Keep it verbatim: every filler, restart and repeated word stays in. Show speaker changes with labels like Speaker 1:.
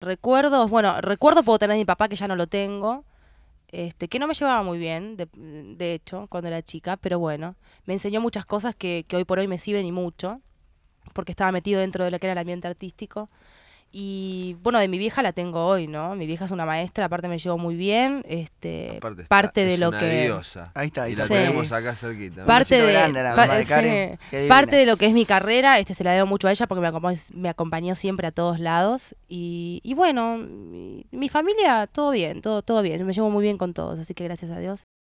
Speaker 1: Recuerdos, bueno, recuerdo puedo tener de mi papá, que ya no lo tengo, este, que no me llevaba muy bien, de, de hecho, cuando era chica, pero bueno, me enseñó muchas cosas que, que hoy por hoy me sirven y mucho, porque estaba metido dentro de lo que era el ambiente artístico. Y bueno, de mi vieja la tengo hoy, ¿no? Mi vieja es una maestra, aparte me llevo muy bien, este,
Speaker 2: Aparte está,
Speaker 1: parte de
Speaker 2: es
Speaker 1: lo
Speaker 2: una
Speaker 1: que...
Speaker 2: diosa.
Speaker 3: Ahí está, ahí
Speaker 2: Y
Speaker 3: está
Speaker 2: la
Speaker 1: Sí.
Speaker 3: por
Speaker 2: tenemos
Speaker 3: ahí.
Speaker 2: acá cerquita.
Speaker 3: Un
Speaker 1: Parte
Speaker 3: besito
Speaker 1: de,
Speaker 3: grande a la
Speaker 1: pa-
Speaker 3: mamá de Karen.
Speaker 1: sí,
Speaker 3: Qué divina.
Speaker 1: parte de lo que es mi carrera, este se la debo mucho a ella porque me acompañó, me acompañó siempre a todos lados. Y, y bueno, mi, mi familia, todo bien, todo, todo bien. Me llevo muy bien con todos, así que gracias a Dios.